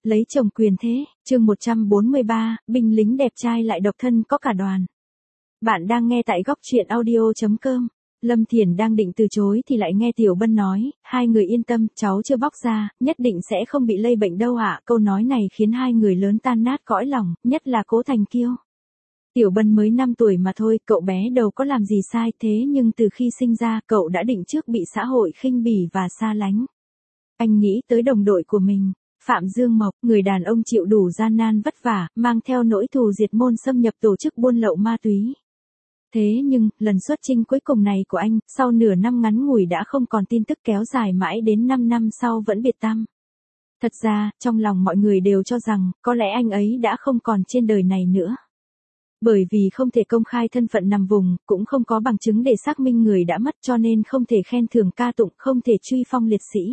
Lấy chồng quyền thế, chương 143, binh lính đẹp trai lại độc thân có cả đoàn. Bạn đang nghe tại góc truyện audio.com. Lâm Thiển đang định từ chối thì lại nghe Tiểu Bân nói, hai người yên tâm, cháu chưa bóc ra, nhất định sẽ không bị lây bệnh đâu ạ. Câu nói này khiến hai người lớn tan nát cõi lòng, nhất là Cố Thành Kiêu. Tiểu Bân mới 5 tuổi mà thôi, cậu bé đâu có làm gì sai thế nhưng từ khi sinh ra cậu đã định trước bị xã hội khinh bỉ và xa lánh. Anh nghĩ tới đồng đội của mình. Phạm Dương Mộc, người đàn ông chịu đủ gian nan vất vả, mang theo nỗi thù diệt môn xâm nhập tổ chức buôn lậu ma túy. Thế nhưng, lần xuất chinh cuối cùng này của anh, sau nửa năm ngắn ngủi đã không còn tin tức, kéo dài mãi đến 5 năm sau vẫn biệt tăm. Thật ra, trong lòng mọi người đều cho rằng, có lẽ anh ấy đã không còn trên đời này nữa. Bởi vì không thể công khai thân phận nằm vùng, cũng không có bằng chứng để xác minh người đã mất, cho nên không thể khen thưởng ca tụng, không thể truy phong liệt sĩ.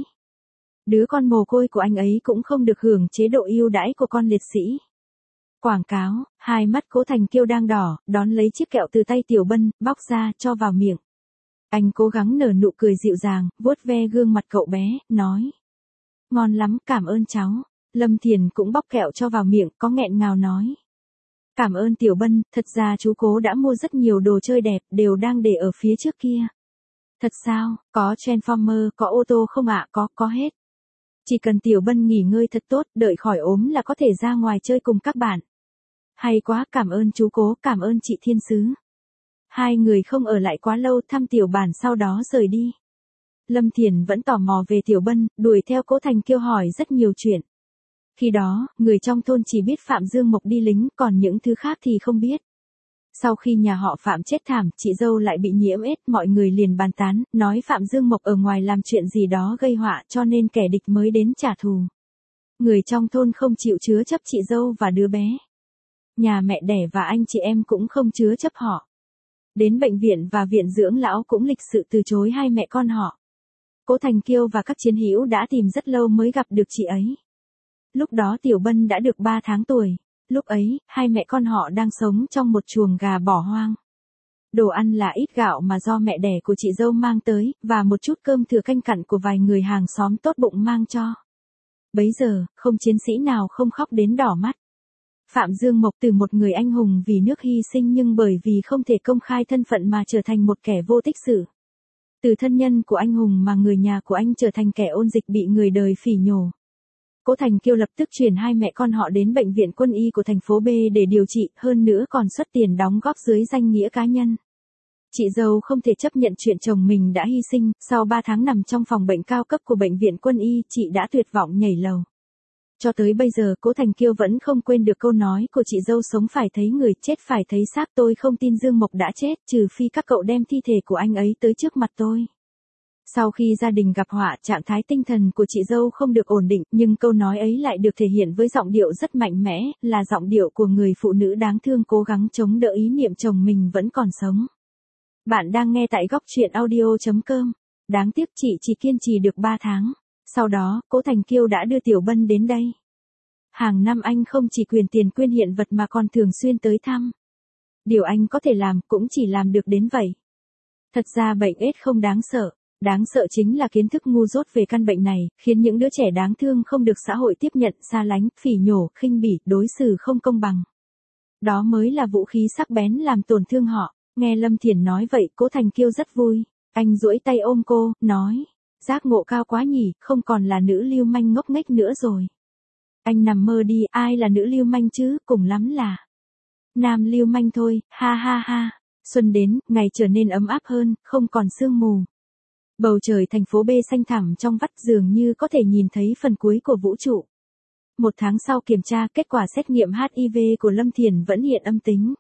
Đứa con mồ côi của anh ấy cũng không được hưởng chế độ ưu đãi của con liệt sĩ. Quảng cáo, hai mắt Cố Thành Kiêu đang đỏ, đón lấy chiếc kẹo từ tay Tiểu Bân, bóc ra, cho vào miệng. Anh cố gắng nở nụ cười dịu dàng, vuốt ve gương mặt cậu bé, nói. Ngon lắm, cảm ơn cháu. Lâm Thiển cũng bóc kẹo cho vào miệng, có nghẹn ngào nói. Cảm ơn Tiểu Bân, thật ra chú Cố đã mua rất nhiều đồ chơi đẹp, đều đang để ở phía trước kia. Thật sao, có Transformer, có ô tô không ạ? Có hết. Chỉ cần Tiểu Bân nghỉ ngơi thật tốt, đợi khỏi ốm là có thể ra ngoài chơi cùng các bạn. Hay quá, cảm ơn chú Cố, cảm ơn chị Thiên Sứ. Hai người không ở lại quá lâu, thăm Tiểu Bản sau đó rời đi. Lâm Thiển vẫn tò mò về Tiểu Bân, đuổi theo Cố Thành Kiêu hỏi rất nhiều chuyện. Khi đó, người trong thôn chỉ biết Phạm Dương Mộc đi lính, còn những thứ khác thì không biết. Sau khi nhà họ Phạm chết thảm, chị dâu lại bị nhiễm AIDS, mọi người liền bàn tán, nói Phạm Dương Mộc ở ngoài làm chuyện gì đó gây họa cho nên kẻ địch mới đến trả thù. Người trong thôn không chịu chứa chấp chị dâu và đứa bé. Nhà mẹ đẻ và anh chị em cũng không chứa chấp họ. Đến bệnh viện và viện dưỡng lão cũng lịch sự từ chối hai mẹ con họ. Cố Thành Kiêu và các chiến hữu đã tìm rất lâu mới gặp được chị ấy. Lúc đó Tiểu Bân đã được 3 tháng tuổi. Lúc ấy, hai mẹ con họ đang sống trong một chuồng gà bỏ hoang. Đồ ăn là ít gạo mà do mẹ đẻ của chị dâu mang tới, và một chút cơm thừa canh cặn của vài người hàng xóm tốt bụng mang cho. Bấy giờ, không chiến sĩ nào không khóc đến đỏ mắt. Phạm Dương Mộc từ một người anh hùng vì nước hy sinh nhưng bởi vì không thể công khai thân phận mà trở thành một kẻ vô tích sự. Từ thân nhân của anh hùng mà người nhà của anh trở thành kẻ ôn dịch bị người đời phỉ nhổ. Cố Thành Kiêu lập tức chuyển hai mẹ con họ đến bệnh viện quân y của thành phố B để điều trị, hơn nữa còn xuất tiền đóng góp dưới danh nghĩa cá nhân. Chị dâu không thể chấp nhận chuyện chồng mình đã hy sinh, sau 3 tháng nằm trong phòng bệnh cao cấp của bệnh viện quân y, chị đã tuyệt vọng nhảy lầu. Cho tới bây giờ Cố Thành Kiêu vẫn không quên được câu nói của chị dâu, sống phải thấy người, chết phải thấy xác. Tôi không tin Dương Mộc đã chết, trừ phi các cậu đem thi thể của anh ấy tới trước mặt tôi. Sau khi gia đình gặp họa, trạng thái tinh thần của chị dâu không được ổn định, nhưng câu nói ấy lại được thể hiện với giọng điệu rất mạnh mẽ, là giọng điệu của người phụ nữ đáng thương cố gắng chống đỡ ý niệm chồng mình vẫn còn sống. Bạn đang nghe tại góc truyện audio.com. Đáng tiếc chị chỉ kiên trì được 3 tháng. Sau đó, Cố Thành Kiêu đã đưa Tiểu Bân đến đây. Hàng năm anh không chỉ quyền tiền quyên hiện vật mà còn thường xuyên tới thăm. Điều anh có thể làm cũng chỉ làm được đến vậy. Thật ra bệnh AIDS không đáng sợ. Đáng sợ chính là kiến thức ngu dốt về căn bệnh này, khiến những đứa trẻ đáng thương không được xã hội tiếp nhận, xa lánh, phỉ nhổ, khinh bỉ, đối xử không công bằng. Đó mới là vũ khí sắc bén làm tổn thương họ. Nghe Lâm Thiển nói vậy, Cố Thành Kiêu rất vui. Anh duỗi tay ôm cô, nói. Giác ngộ cao quá nhỉ, không còn là nữ lưu manh ngốc nghếch nữa rồi. Anh nằm mơ đi, ai là nữ lưu manh chứ, cùng lắm là nam lưu manh thôi, ha ha ha. Xuân đến, ngày trở nên ấm áp hơn, không còn sương mù. Bầu trời thành phố B xanh thẳm trong vắt, dường như có thể nhìn thấy phần cuối của vũ trụ. 1 tháng sau kiểm tra, kết quả xét nghiệm HIV của Lâm Thiển vẫn hiện âm tính.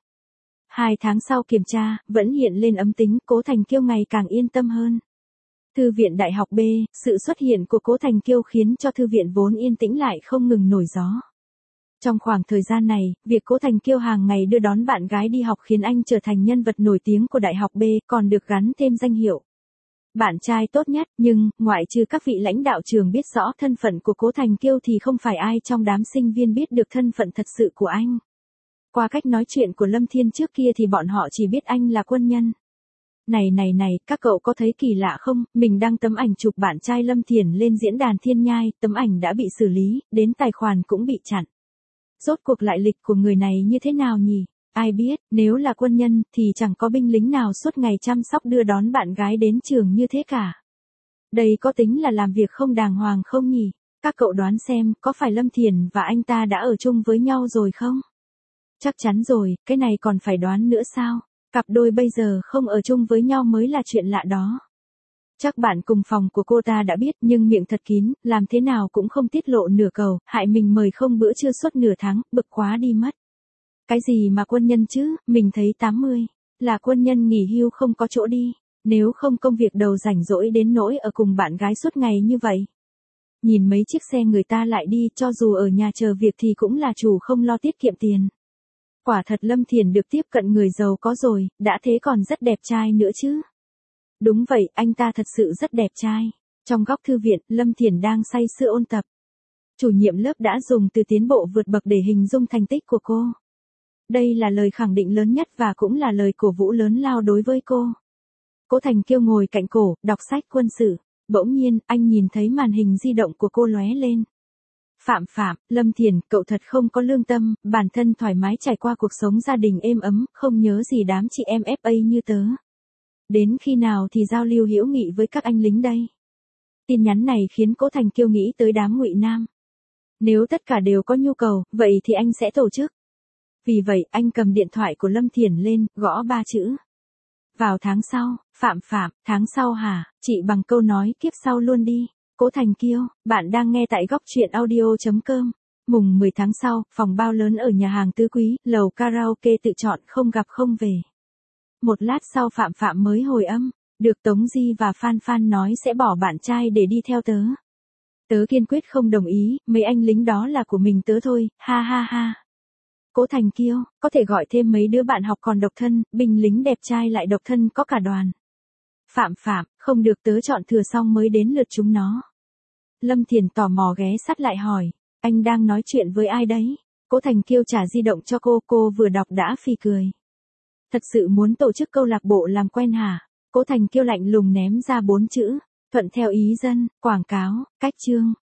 2 tháng sau kiểm tra, vẫn hiện lên âm tính, Cố Thành Kiêu ngày càng yên tâm hơn. Thư viện Đại học B, sự xuất hiện của Cố Thành Kiêu khiến cho thư viện vốn yên tĩnh lại không ngừng nổi gió. Trong khoảng thời gian này, việc Cố Thành Kiêu hàng ngày đưa đón bạn gái đi học khiến anh trở thành nhân vật nổi tiếng của Đại học B, còn được gắn thêm danh hiệu bạn trai tốt nhất, nhưng, ngoại trừ các vị lãnh đạo trường biết rõ thân phận của Cố Thành Kiêu thì không phải ai trong đám sinh viên biết được thân phận thật sự của anh. Qua cách nói chuyện của Lâm Thiên trước kia thì bọn họ chỉ biết anh là quân nhân. Này, các cậu có thấy kỳ lạ không, mình đăng tấm ảnh chụp bạn trai Lâm Thiển lên diễn đàn Thiên Nhai, tấm ảnh đã bị xử lý, đến tài khoản cũng bị chặn. Rốt cuộc lại lịch của người này như thế nào nhỉ? Ai biết, nếu là quân nhân, thì chẳng có binh lính nào suốt ngày chăm sóc đưa đón bạn gái đến trường như thế cả. Đây có tính là làm việc không đàng hoàng không nhỉ? Các cậu đoán xem, có phải Lâm Thiển và anh ta đã ở chung với nhau rồi không? Chắc chắn rồi, cái này còn phải đoán nữa sao? Cặp đôi bây giờ không ở chung với nhau mới là chuyện lạ đó. Chắc bạn cùng phòng của cô ta đã biết nhưng miệng thật kín, làm thế nào cũng không tiết lộ nửa cầu, hại mình mời không bữa trưa suốt nửa tháng, bực quá đi mất. Cái gì mà quân nhân chứ, mình thấy 80, là quân nhân nghỉ hưu không có chỗ đi, nếu không công việc đầu rảnh rỗi đến nỗi ở cùng bạn gái suốt ngày như vậy. Nhìn mấy chiếc xe người ta lại đi, cho dù ở nhà chờ việc thì cũng là chủ không lo tiết kiệm tiền. Quả thật Lâm Thiển được tiếp cận người giàu có rồi, đã thế còn rất đẹp trai nữa chứ. Đúng vậy, anh ta thật sự rất đẹp trai. Trong góc thư viện, Lâm Thiển đang say sưa ôn tập. Chủ nhiệm lớp đã dùng từ tiến bộ vượt bậc để hình dung thành tích của cô. Đây là lời khẳng định lớn nhất và cũng là lời cổ vũ lớn lao đối với cô. Cố Thành Kiêu ngồi cạnh cổ, đọc sách quân sự. Bỗng nhiên, anh nhìn thấy màn hình di động của cô lóe lên. Phạm, Lâm Thiển, cậu thật không có lương tâm, bản thân thoải mái trải qua cuộc sống gia đình êm ấm, không nhớ gì đám chị em FA như tớ. Đến khi nào thì giao lưu hữu nghị với các anh lính đây? Tin nhắn này khiến Cố Thành Kiêu nghĩ tới đám Ngụy Nam. Nếu tất cả đều có nhu cầu, vậy thì anh sẽ tổ chức. Vì vậy, anh cầm điện thoại của Lâm Thiển lên, gõ 3 chữ. Vào tháng sau, Phạm, tháng sau hả, chị bằng câu nói kiếp sau luôn đi. Cố Thành Kiêu, bạn đang nghe tại góc truyện audio.com. Mùng 10 tháng sau, phòng bao lớn ở nhà hàng Tứ Quý, lầu karaoke tự chọn không gặp không về. Một lát sau Phạm mới hồi âm, được Tống Di và Phan nói sẽ bỏ bạn trai để đi theo tớ. Tớ kiên quyết không đồng ý, mấy anh lính đó là của mình tớ thôi, ha ha ha. Cố Thành Kiêu, có thể gọi thêm mấy đứa bạn học còn độc thân, binh lính đẹp trai lại độc thân có cả đoàn. Phạm, không được tớ chọn thừa xong mới đến lượt chúng nó. Lâm Thiển tò mò ghé sát lại hỏi, anh đang nói chuyện với ai đấy? Cố Thành Kiêu trả di động cho cô vừa đọc đã phì cười. Thật sự muốn tổ chức câu lạc bộ làm quen hả? Cố Thành Kiêu lạnh lùng ném ra 4 chữ, thuận theo ý dân, quảng cáo, cách chương.